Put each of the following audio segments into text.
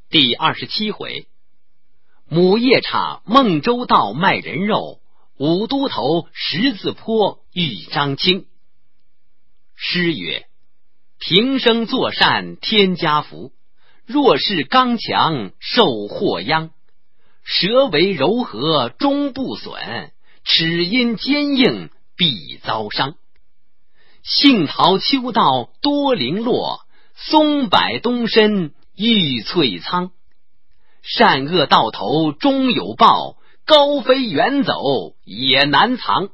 第27回，母夜叉孟州道卖人肉，五都头十字坡遇张青。诗曰：平生作善天家福，若是刚强受祸殃。舌为柔和终不损，齿因坚硬必遭伤。杏桃秋道多零落，松柏东深郁翠苍。善恶到头终有报，高飞远走也难藏。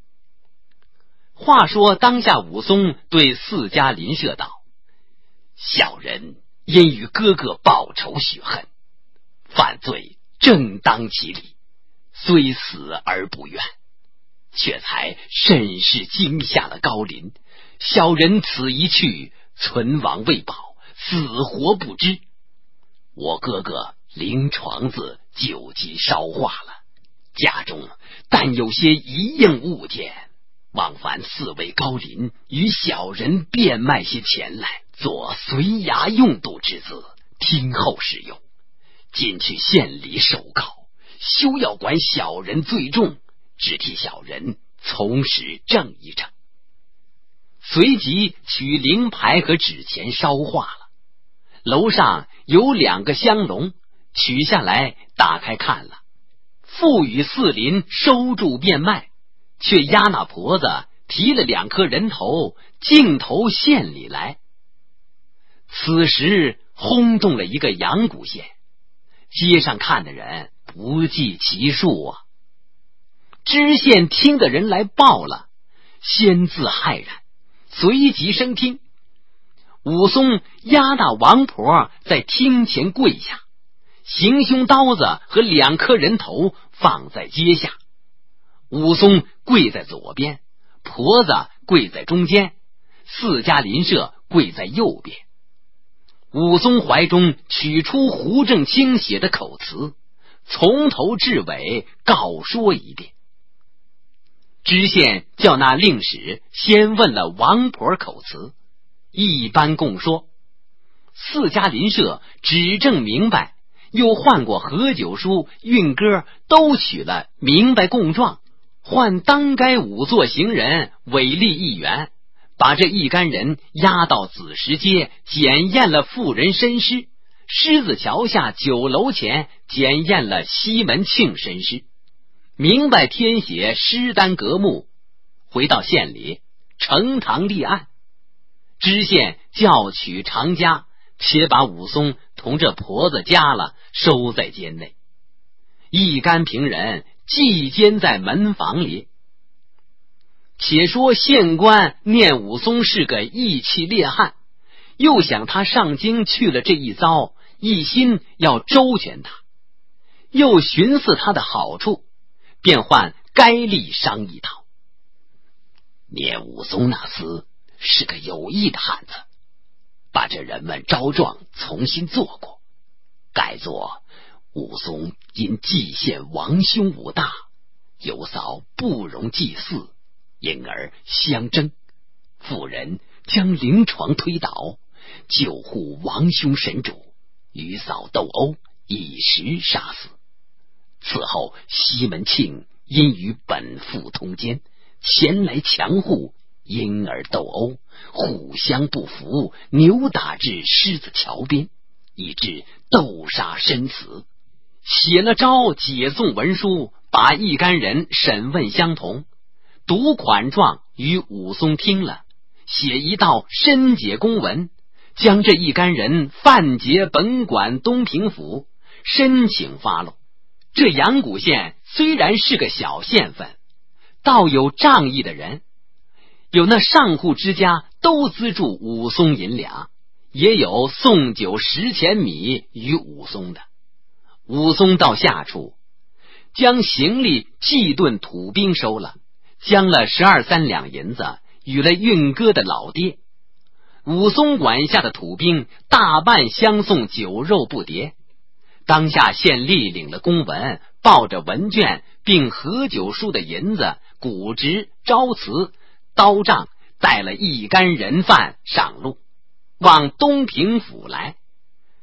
话说当下武松对四家邻舍道：小人因与哥哥报仇雪恨，犯罪正当其理，虽死而不怨，却才甚是惊吓了高林。小人此一去，存亡未保，死活不知。我哥哥灵床子久经烧化了，家中但有些一应物件，望烦四位高邻与小人变卖些钱来，做随衙用度之资，听后使用。进去县里守铐，休要管小人罪重，只替小人从实正一正。随即取灵牌和纸钱烧化了。楼上有2个香笼，取下来打开看了，父与四邻收住变卖，却押那婆子提了2颗人头，径投县里来。此时轰动了一个阳谷县，街上看的人不计其数啊。知县听的人来报了，先自骇然，随即升听。武松押那王婆在厅前跪下，行凶刀子和2颗人头放在阶下。武松跪在左边，婆子跪在中间，四家邻舍跪在右边。武松怀中取出胡正清写的口词，从头至尾告说一遍。知县叫那令史先问了王婆口词，一般供说。四家邻舍指证明白，又换过何九叔、运哥，都取了明白供状，换当该仵作行人委立1员，把这一干人押到子时街，检验了妇人身尸；狮子桥下酒楼前检验了西门庆身尸，明白填写尸单革目，回到县里呈堂立案。知县叫取长家，且把武松同这婆子夹了，收在监内。一干平人寄监在门房里。且说县官念武松是个义气烈汉，又想他上京去了这一遭，一心要周全他，又寻思他的好处，便唤该吏商议道：念武松那厮是个有意的汉子，把这人们招状重新做过，改作武松因祭献王兄武大，有嫂不容祭祀，因而相争，妇人将灵床推倒，救护王兄神主，与嫂斗殴，一时杀死。此后西门庆因与本妇通奸，前来强护，因而斗殴，互相不服，扭打至狮子桥边，以致斗杀身死。写了招解送文书，把一干人审问相同，读款状与武松听了，写一道申解公文，将这一干人范结本管东平府，申请发落。这阳谷县虽然是个小县份，倒有仗义的人，有那上户之家都资助武松银两，也有送酒10钱米与武松的。武松到下处，将行李祭顿土兵收了，将了12、3两银子与了运哥的老爹。武松管下的土兵大半相送酒肉不迭。当下县吏领了公文，抱着文卷并何九叔的银子、谷值、招瓷、刀杖，带了一干人犯上路，往东平府来。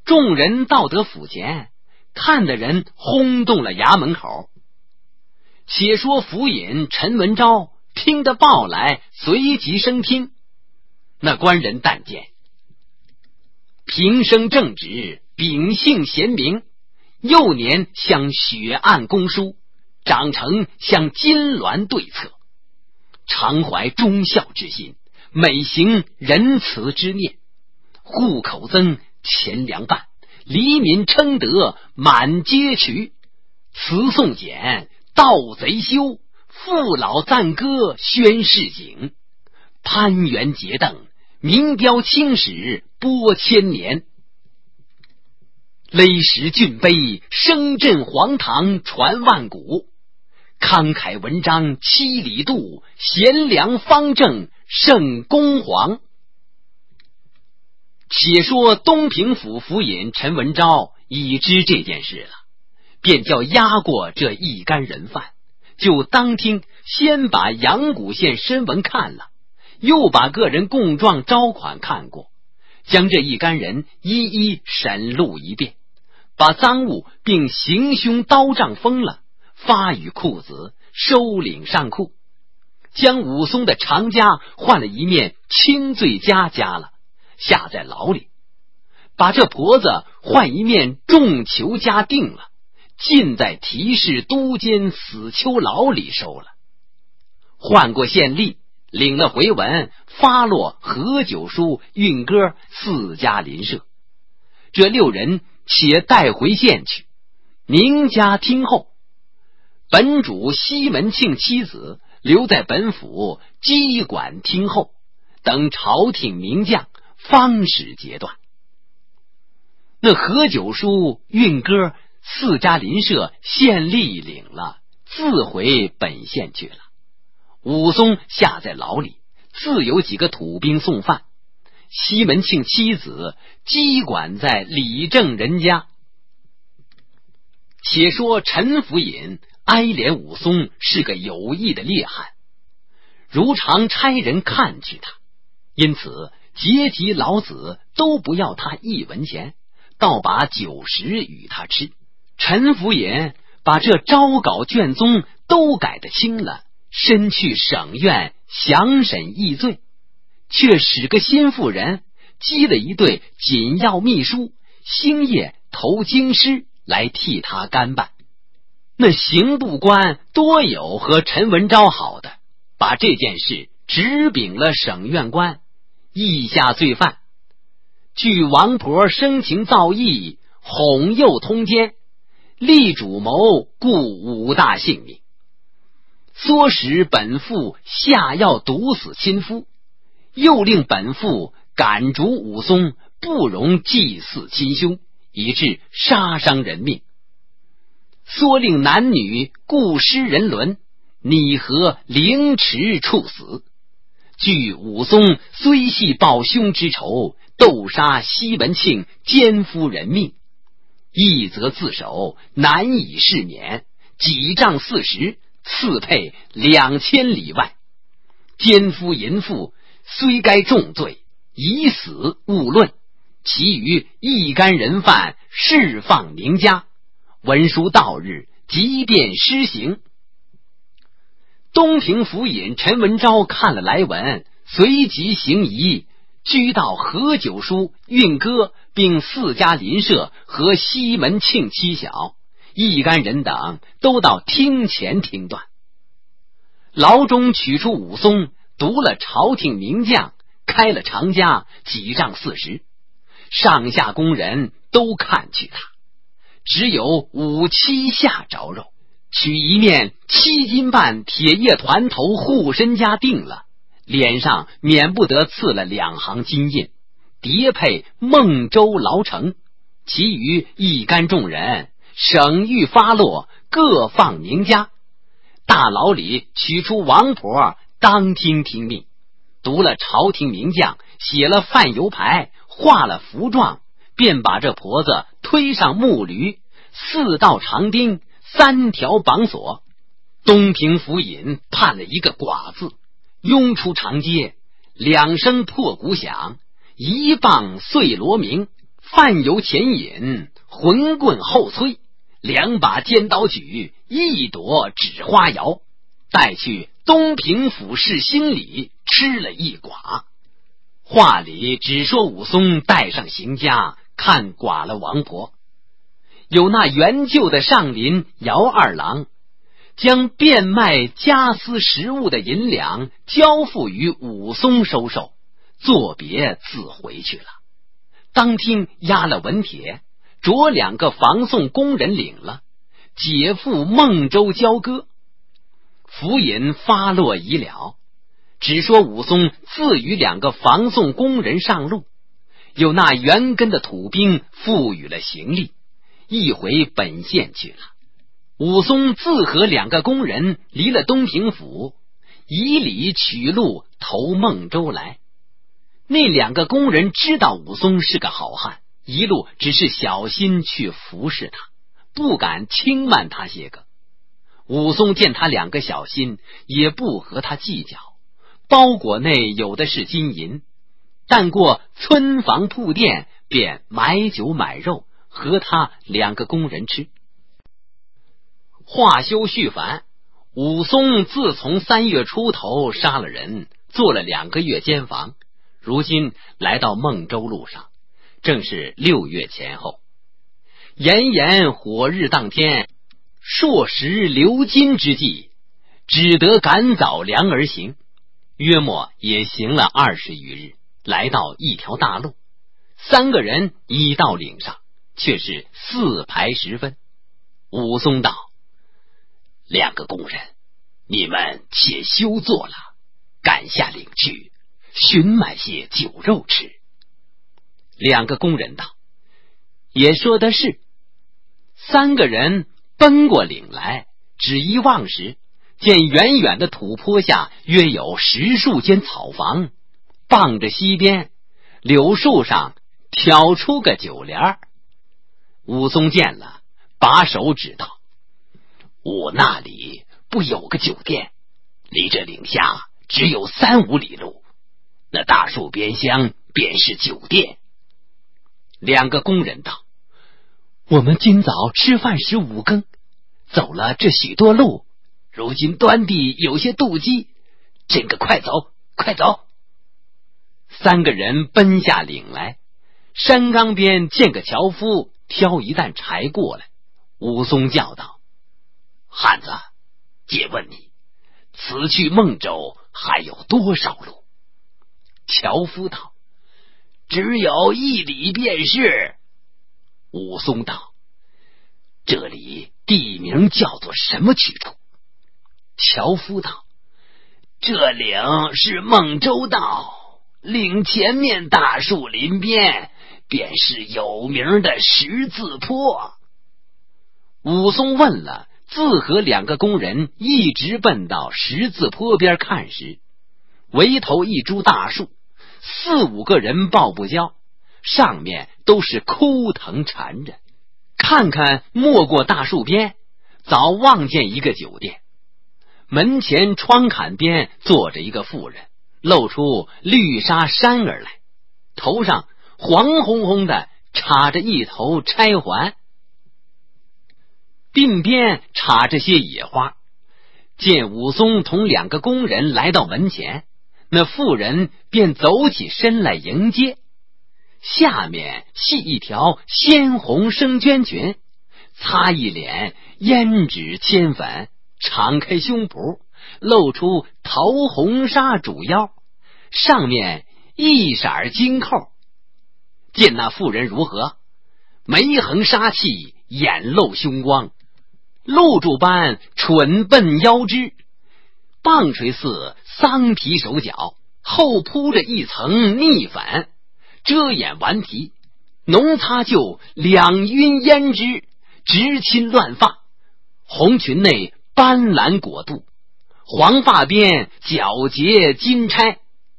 众人到得府前，看的人轰动了衙门口。且说府尹陈文昭听得报来，随即升听。那官人但见平生正直，秉性贤明，幼年向血案公书，长成向金銮对策，常怀忠孝之心，每行仁慈之念，户口增，钱粮办，黎民称德，满街渠，词颂简，盗贼休，父老赞歌，宣示景，攀援结邓，名标青史，播千年，勒石峻碑，声震皇堂，传万古，慷慨文章七里渡，贤良方正胜公皇。且说东平府府尹陈文昭已知这件事了，便叫押过这一干人犯，就当庭先把阳谷县申文看了，又把个人供状招款看过，将这一干人一一审录一遍，把赃物并行凶刀杖封了，发与裤子，收领上库，将武松的长枷换了一面轻罪枷加了，下在牢里，把这婆子换一面重囚枷定了，尽在提示都监死囚牢里收了。换过县吏，领了回文，发落何九叔、运哥4家邻舍，这6人且带回县去，名家听候。本主西门庆妻子留在本府机管听候，等朝廷名将方始决断。那何九叔、运哥4家邻舍县吏领了，自回本县去了。武松下在牢里，自有几个土兵送饭。西门庆妻子机管在李正人家。且说陈府尹哀怜武松是个有意的劣汉，如常差人看去他，因此结集老子都不要他1文钱，倒把酒食与他吃。陈府尹把这招稿卷宗都改得清了，身去省院详审议罪，却使个心腹人积了一队紧要秘书，星夜投京师来替他干办。那刑部官多有和陈文昭好的，把这件事直禀了省院官，议下罪犯，据王婆生情造意，哄诱通奸，立主谋，故5大性命，唆使本父下药毒死亲夫，又令本父赶逐武松，不容祭祀亲兄，以致杀伤人命，唆令男女故失人伦，拟合凌迟处死。据武松虽系报兄之仇，斗杀西门庆，奸夫人命，一则自首，难以释免，几杖40，赐配2000里外。奸夫淫妇虽该重罪，以死勿论，其余一干人犯释放名家，文书到日即便施行。东平府尹陈文昭看了来文，随即行仪，居到何九叔、运哥并4家邻舍和西门庆妻小一干人等都到厅前听断。牢中取出武松，读了朝廷名将，开了长枷，几杖40，上下工人都看去他，只有5七下着肉，取一面7斤半铁叶团头护身枷定了，脸上免不得刺了2行金印，叠配孟州牢城。其余一干众人省狱发落，各放名家。大牢里取出王婆，当庭听命，读了朝廷名将，写了范邮牌，画了符状，便把这婆子推上木驴，4道长钉，3条绑锁。东平府尹判了一个寡字，拥出长街，2声破鼓响，1棒碎锣鸣， 饭有前饮，魂棍后催，两把尖刀举，一朵纸花摇，带去东平府士心里吃了一寡。话里只说武松带上邢家看寡了王婆，有那原旧的上林姚二郎将变卖家私食物的银两交付于武松收受，作别自回去了。当厅押了文帖，着两个防送工人领了，解赴孟州交割。府尹发落已了，只说武松自与两个防送工人上路，有那原根的土兵赋予了行李，一回本县去了。武松自和两个工人离了东平府，以里取路投孟州来。那两个工人知道武松是个好汉，一路只是小心去服侍他，不敢轻慢他些个。武松见他两个小心，也不和他计较，包裹内有的是金银，但过村房铺店，便买酒买肉，和他两个工人吃。话休续繁，武松自从3月出头杀了人，做了2个月监房，如今来到孟州路上，正是6月前后。炎炎火日当天，朔时流金之际，只得赶早粮而行，约莫也行了20余日，来到一条大路，3个人已到岭上，却是4排时分。武松道：两个工人，你们且休坐了，赶下岭去寻买些酒肉吃。两个工人道：也说的是。3个人奔过岭来，只一望时，见远远的土坡下约有10数间草房，傍着西边柳树上挑出个酒帘。武松见了，把手指道：我那里不有个酒店，离这岭下只有3、5里路，那大树边厢便是酒店。两个工人道：我们今早吃饭时5更，走了这许多路，如今端地有些妒忌，这个快走快走。3个人奔下岭来，山岗边见个樵夫挑一担柴过来。武松叫道：汉子，借问你，此去孟州还有多少路？樵夫道：只有1里便是。武松道：这里地名叫做什么去处？樵夫道：这岭是孟州道，岭前面大树林边便是有名的十字坡。武松问了，自和2个工人一直奔到十字坡边看时，围头一株大树，4、5个人抱不交，上面都是枯藤缠着。看看没过大树边，早望见一个酒店，门前窗槛边坐着一个妇人，露出绿纱衫儿来，头上黄红红的插着一头钗环，鬓边插着些野花。见武松同2个工人来到门前，那妇人便走起身来迎接，下面系一条鲜红生绢裙，擦一脸胭脂铅粉，敞开胸脯，露出桃红纱主腰，上面一色金扣。见那妇人如何？眉横杀气，眼露凶光，露珠般蠢笨腰肢，棒槌似桑皮手脚，后铺着一层腻粉，遮掩顽皮，浓擦就2晕胭脂，直侵乱发，红裙内斑斓裹肚，黄发边皎洁金钗，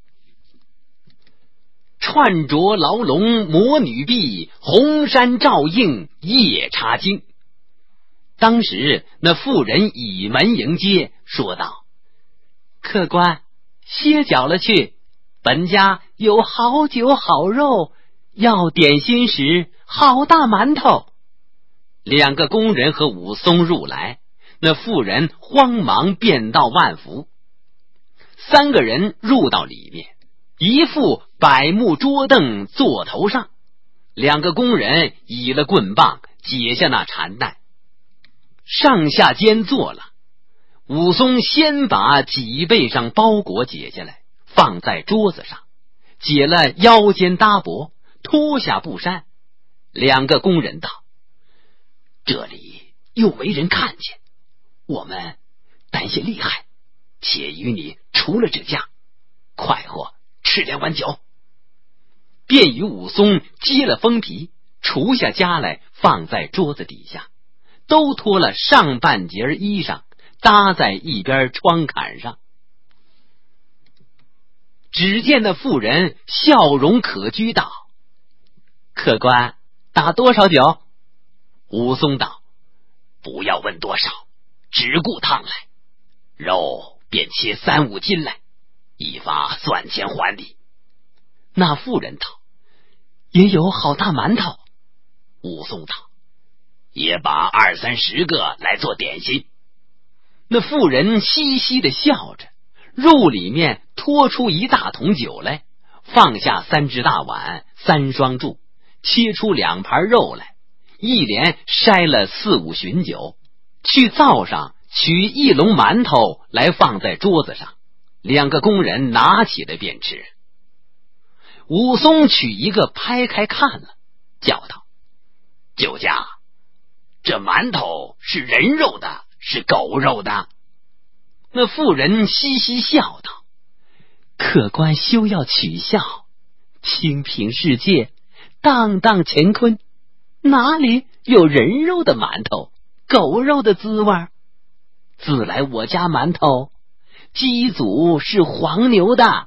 串着牢笼魔女臂，红衫照映夜叉经。当时那妇人倚门迎接，说道：客官，歇脚了去，本家有好酒好肉， 要点心时，好大馒头。两个工人和武松入来，那妇人慌忙便道万福。三个人入到里面，一副柏木桌凳坐头上，两个工人倚了棍棒，解下那缠带，上下间坐了。武松先把脊背上包裹解下来，放在桌子上，解了腰间搭脖，脱下布衫。两个工人道：这里又没人看见，我们担些厉害，且与你除了这家，快活吃2碗酒。便与武松揭了封皮，除下家来，放在桌子底下，都脱了上半截衣裳，搭在一边窗槛上。只见那妇人笑容可掬道：客官打多少酒？武松道：不要问多少，只顾烫来，肉便切3-5斤来，一发算钱还你。那妇人道：也有好大馒头。武松道：也把20-30个来做点心。那妇人嘻嘻地笑着，入里面拖出一大桶酒来，放下3只大碗、3双柱，切出2盘肉来，一连筛了4-5巡酒，去灶上取1笼馒头来放在桌子上，两个工人拿起来便吃。武松取一个拍开看了，叫道：酒家，这馒头是人肉的，是狗肉的？那妇人嘻嘻笑道：客官休要取笑，清平世界，荡荡乾坤，哪里有人肉的馒头，狗肉的滋味？自来我家馒头，鸡祖是黄牛的。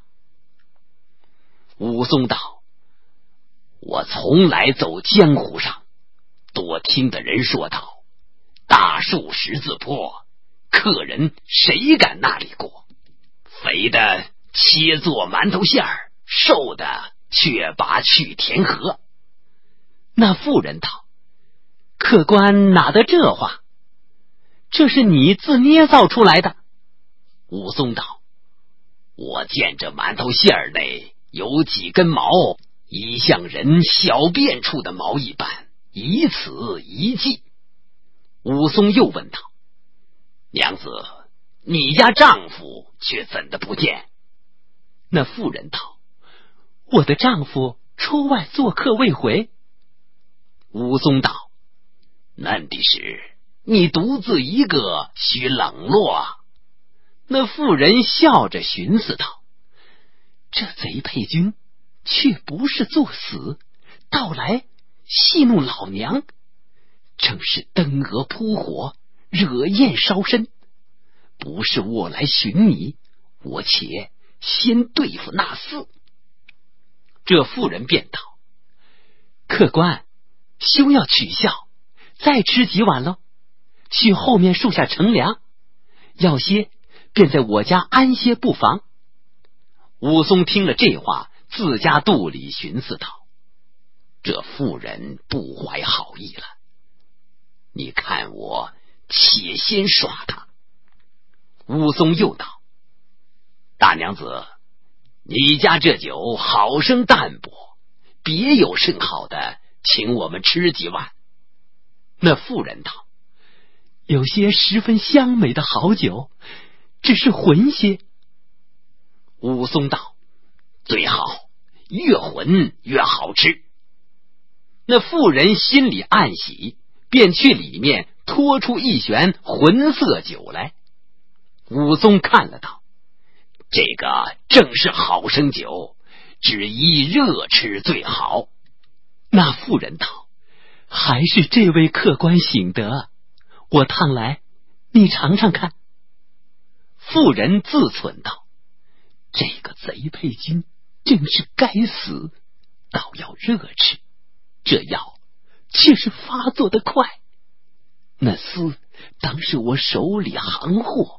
武松道：我从来走江湖上，多听的人说道，大树十字坡，客人谁敢那里过？肥的切做馒头馅儿，瘦的却拔去填河。那妇人道：客官哪得这话？这是你自捏造出来的。武松道：我见这馒头馅儿内有几根毛，已像人小便处的毛一般，以此一计。武松又问道：娘子，你家丈夫却怎的不见？那妇人道：我的丈夫出外做客未回。武松道：嫩的是你独自一个，须冷落啊。那妇人笑着寻思道：这贼配军却不是作死，到来戏弄老娘，正是灯蛾扑火，惹焰烧身。不是我来寻你，我且先对付那厮。这妇人便道：客官休要取笑，再吃几碗喽，去后面树下乘凉，要些便在我家安歇不妨。武松听了这话，自家肚里寻思道：这妇人不怀好意了，你看我且先耍他。武松又道：大娘子，你家这酒好生淡薄，别有甚好的，请我们吃几碗。那妇人道：有些十分香美的好酒，只是浑些。武松道：最好，越浑越好吃。那妇人心里暗喜，便去里面拖出一旋浑色酒来。武松看了道：这个正是好生酒，只宜热吃最好。那妇人道：还是这位客官醒得，我烫来，你尝尝看。妇人自忖道：这个贼配军真是该死，倒要热吃，这药却是发作的快，那厮当是我手里行货。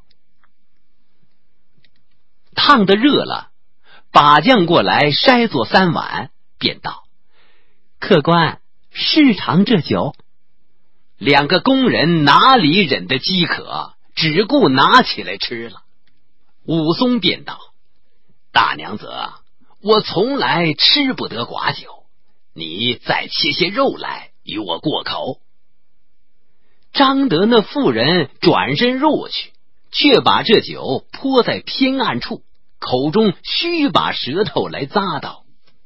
烫得热了，把酱过来筛做3碗，便道： 客官，试尝这酒。 两个工人哪里忍得饥渴，只顾拿起来吃了。武松便道：大娘子，我从来吃不得寡酒，你再切些肉来与我过口。 张得那妇人转身入去，却把这酒泼在偏暗处，口中须把舌头来咂道：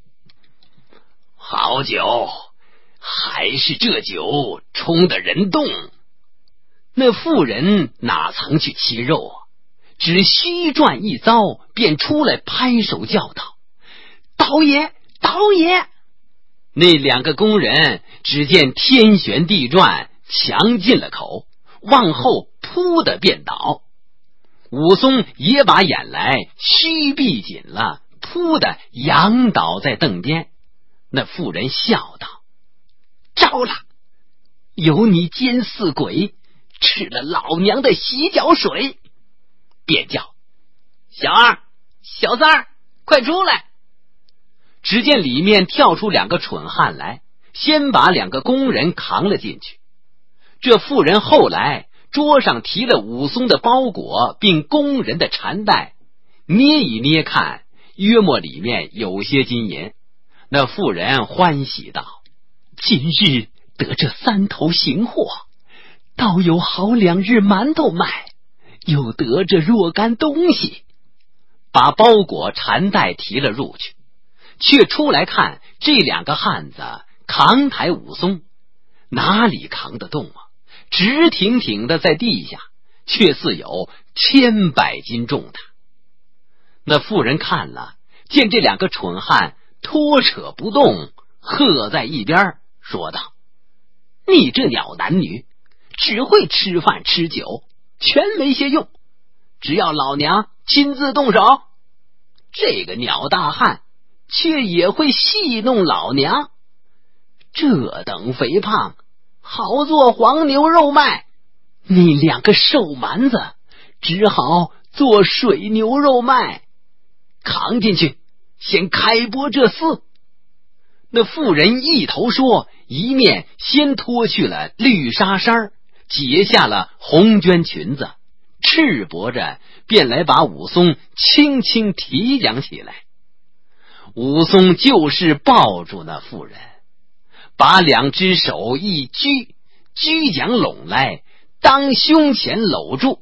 好酒，还是这酒冲得人动。 那妇人哪曾去切肉啊，只虚转一遭，便出来拍手叫道：倒爷，倒爷！ 那两个工人只见天旋地转，强进了口，往后扑的便倒。武松也把眼来须闭紧了，扑的仰倒在凳边。那妇人笑道：招了，有你奸似鬼，吃了老娘的洗脚水。便叫：小二、小三儿，快出来！只见里面跳出两个蠢汉来，先把两个工人扛了进去。这妇人后来桌上提了武松的包裹并工人的缠带，捏一捏看，约莫里面有些金银。那妇人欢喜道： 今日得这3头行货，倒有好2日馒头卖，又得这若干东西。 把包裹缠带提了入去，却出来看这两个汉子扛抬武松，哪里扛得动啊？直挺挺的在地下，却似有千百斤重的。那妇人看了，见这两个蠢汉拖扯不动，喝在一边，说道：你这鸟男女，只会吃饭吃酒，全没些用，只要老娘亲自动手。这个鸟大汉却也会戏弄老娘，这等肥胖，好做黄牛肉卖。你两个瘦蛮子，只好做水牛肉卖。扛进去，先开剥这厮。那妇人一头说，一面先脱去了绿纱衫，解下了红绢裙子，赤膊着便来把武松轻轻提将起来。武松就是抱住那妇人，把2只手一居将拢来，当胸前搂住，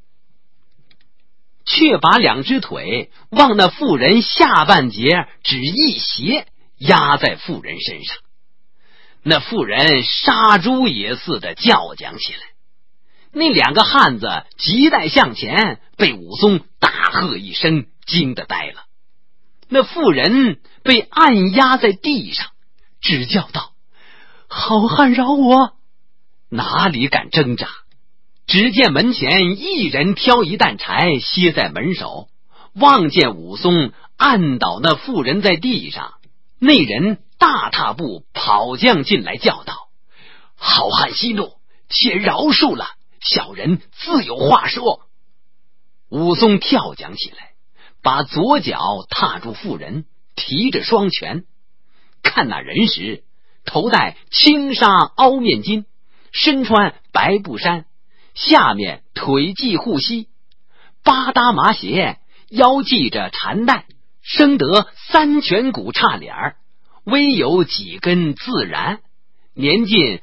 却把2只腿往那妇人下半截只一斜，压在妇人身上。那妇人杀猪也似的叫讲起来。那2个汉子急待向前，被武松大喝一声，惊得呆了。那妇人被按压在地上，只叫道：好汉饶我！哪里敢挣扎？只见门前一人挑一担柴歇在门首，望见武松按倒那妇人在地上，那人大踏步跑将进来，叫道：好汉息怒，且饶恕了，小人自有话说。武松跳将起来，把左脚踏住妇人，提着双拳。看那人时，头戴青纱凹面巾，身穿白布衫，下面腿系护膝，八搭麻鞋，腰系着缠带，生得3颧骨叉脸，微有几根自然，年近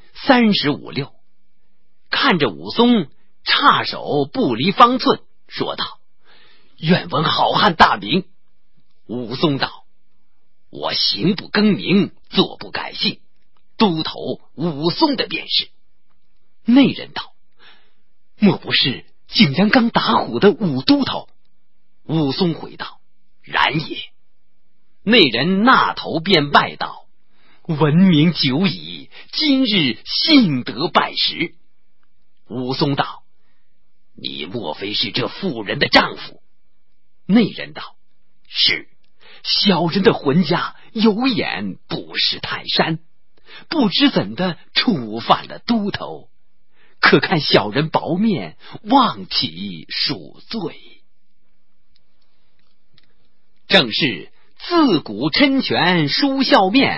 35、6。看着武松，叉手不离方寸，说道：愿闻好汉大名。武松道：我行不更名，坐不改姓，都头武松的便是。那人道：莫不是景阳冈打虎的武都头？武松回道：然也。那人那头便拜道：闻名久矣，今日幸得拜识。武松道：你莫非是这妇人的丈夫？那人道：是，小人的浑家有眼不识泰山，不知怎的触犯了都头，可看小人薄面，望其恕罪。正是自古抻拳书笑面，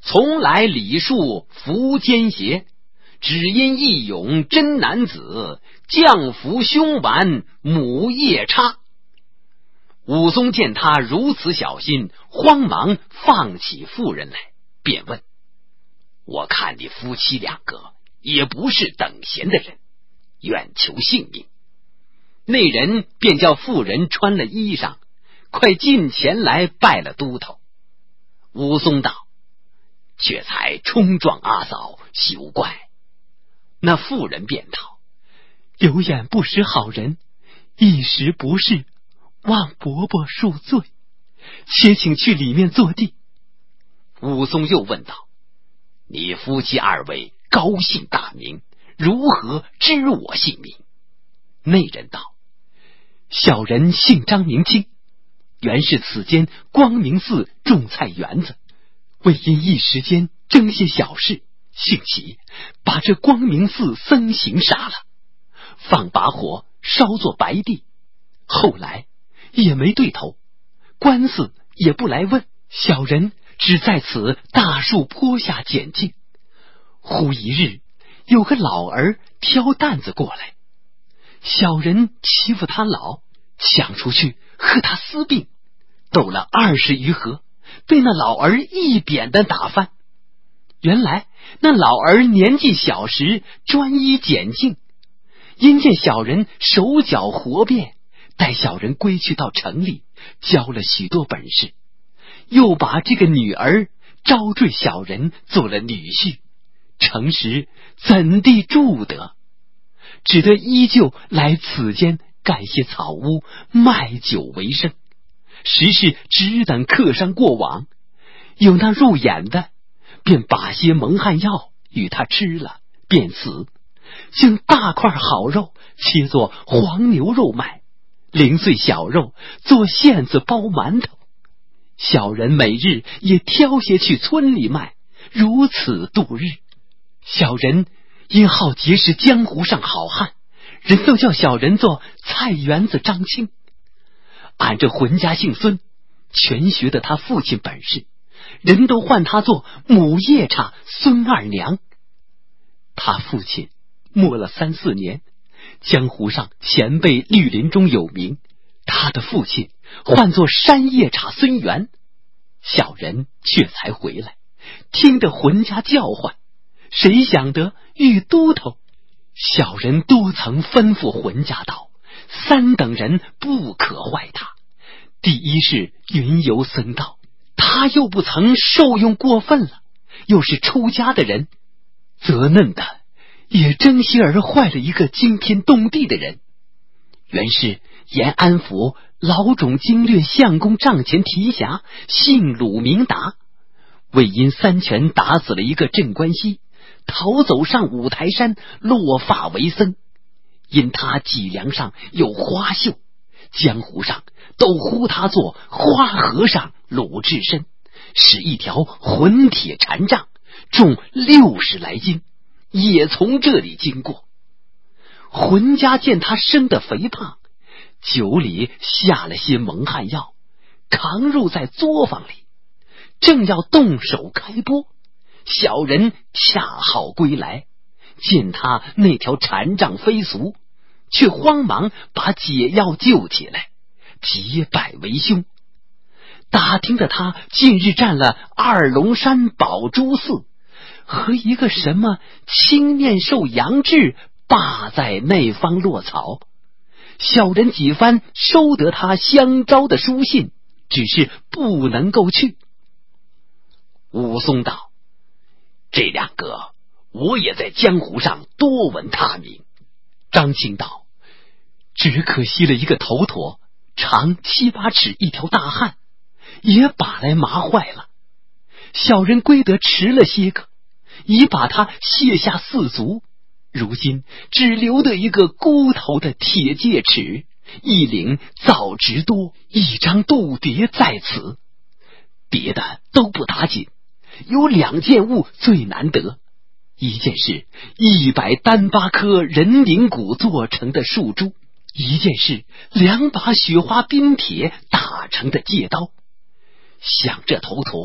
从来礼数服奸邪，只因义勇真男子，降服凶顽母夜叉。武松见他如此小心，慌忙放起妇人来，便问：我看你夫妻两个也不是等闲的人，愿求性命。那人便叫妇人穿了衣裳，快近前来拜了都头。武松道：却才冲撞阿嫂，休怪。 那妇人便道：有眼不识好人，一时不是，望伯伯恕罪，且请去里面坐地。 武松又问道：你夫妻二位高姓大名，如何知我姓名？ 那人道：小人姓张名清，原是此间光明寺种菜园子，为因一时间争些小事，兴起把这光明寺僧行杀了，放把火烧作白地，后来也没对头，官司也不来问，小人只在此大树坡下捡净。忽一日，有个老儿挑担子过来，小人欺负他老，想出去和他私并，斗了20余合，被那老儿一扁的打翻。原来那老儿年纪小时专一简净，因见小人手脚活便，带小人归去到城里，教了许多本事，又把这个女儿招赘小人做了女婿，诚实怎地住得？只得依旧来此间干些草屋，卖酒为生，时是只等客商过往，有那入眼的，便把些蒙汗药与他吃了，便死，将大块好肉切作黄牛肉卖，零碎小肉做馅子包馒头。小人每日也挑些去村里卖，如此度日。小人因好结识江湖上好汉，人都叫小人做菜园子张青。俺这浑家姓孙，全学的他父亲本事，人都唤他做母夜叉孙二娘。他父亲没了3、4年，江湖上前辈绿林中有名，他的父亲唤作山夜叉孙元。小人却才回来，听得浑家叫唤，谁想得遇都头。小人多曾吩咐浑家道：3等人不可坏他。第一是云游僧道，他又不曾受用过分了，又是出家的人，则嫩的也争些而坏了一个惊天动地的人。原是延安府老种经略相公帐前提辖，姓鲁名达，为因3拳打死了一个镇关西，逃走上五台山，落发为僧。因他脊梁上有花绣，江湖上都呼他做花和尚鲁智深，使一条混铁禅杖，重60来斤，也从这里经过。浑家见他生得肥胖，酒里下了些蒙汗药，扛入在作坊里，正要动手开拨，小人恰好归来，见他那条禅杖飞俗，却慌忙把解药救起来，结拜为兄。打听的他近日占了二龙山宝珠寺，和一个什么青面兽杨志霸在那方落草。小人几番收得他相招的书信，只是不能够去。 武松道：这两个我也在江湖上多闻他名。 张青道：只可惜了一个头陀，长7、8尺一条大汉，也把来麻坏了。小人归得迟了些个，已把他卸下4足，如今只留得一个箍头的铁戒尺，一领枣直多，一张肚碟在此，别的都不打紧，有2件物最难得。一件是100单8颗人灵骨做成的树珠，一件是2把雪花冰铁打成的戒刀。想这头陀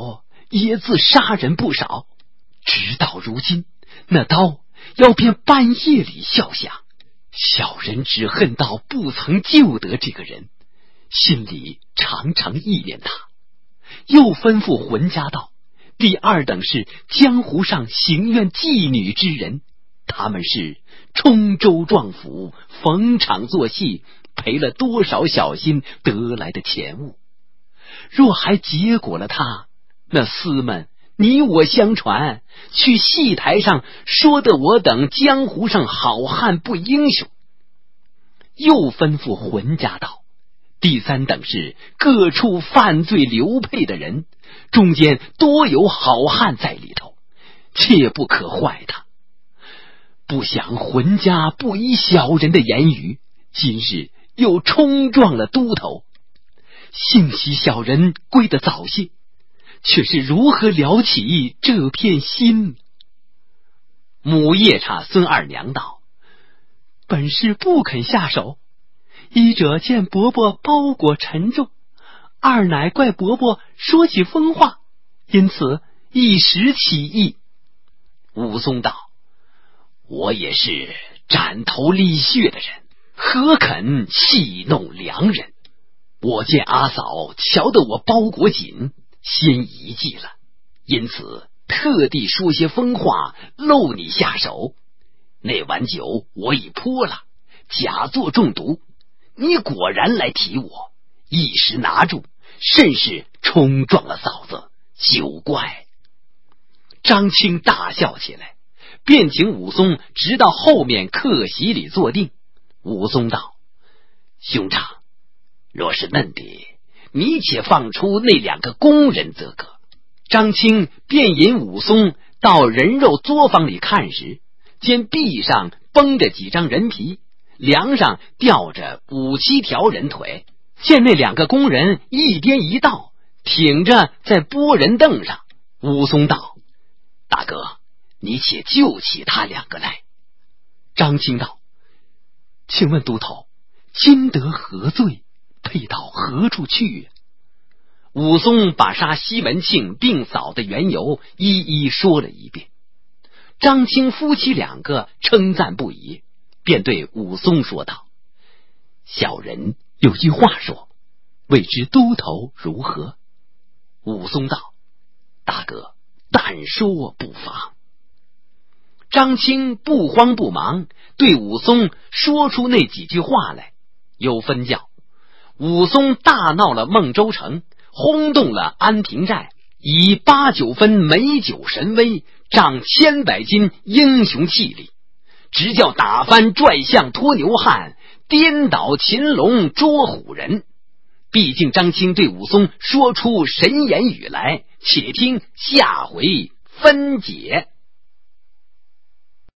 也自杀人不少。直到如今，那刀要便半夜里笑响。小人只恨到不曾救得这个人，心里常常忆念他。又吩咐浑家道：第二等是江湖上行愿妓女之人，他们是冲州撞府，逢场作戏，赔了多少小心得来的钱物。若还结果了他，那厮们你我相传，去戏台上说的我等江湖上好汉不英雄。又吩咐浑家道：第三等是各处犯罪流配的人，中间多有好汉在里头，切不可坏他。不想浑家不依小人的言语，今日又冲撞了都头。幸喜小人归得早些，却是如何了起这片心？母夜叉孙二娘道：本是不肯下手，一者见伯伯包裹沉重，二乃怪伯伯说起疯话，因此一时起意。 武松道：我也是斩头立血的人，何肯戏弄良人？我见阿嫂瞧得我包裹紧，先遗忌了，因此特地说些疯话漏你下手。那碗酒我已泼了，假作中毒，你果然来提我，一时拿住，甚是冲撞了嫂子，酒怪。张青大笑起来，便请武松直到后面客席里坐定。武松道：兄长，若是嫩的，你且放出那两个工人则可。张青便引武松到人肉作坊里看时，见壁上绷着几张人皮，梁上吊着5、7条人腿，见那两个工人一颠一倒，挺着在拨人凳上。武松道：大哥，你且救起他两个来。 张青道：请问都头，今得何罪？配到何处去？ 武松把杀西门庆并嫂的缘由一一说了一遍。张青夫妻两个称赞不已，便对武松说道：小人有句话说，未知都头如何？武松道：大哥，但说不妨。张青不慌不忙对武松说出那几句话来，又分教武松大闹了孟州城，轰动了安平寨，以8、9分美酒神威，仗100百斤英雄气力，直叫打翻拽象拖牛汉，颠倒秦龙捉虎人。毕竟张青对武松说出神言语来，且听下回分解。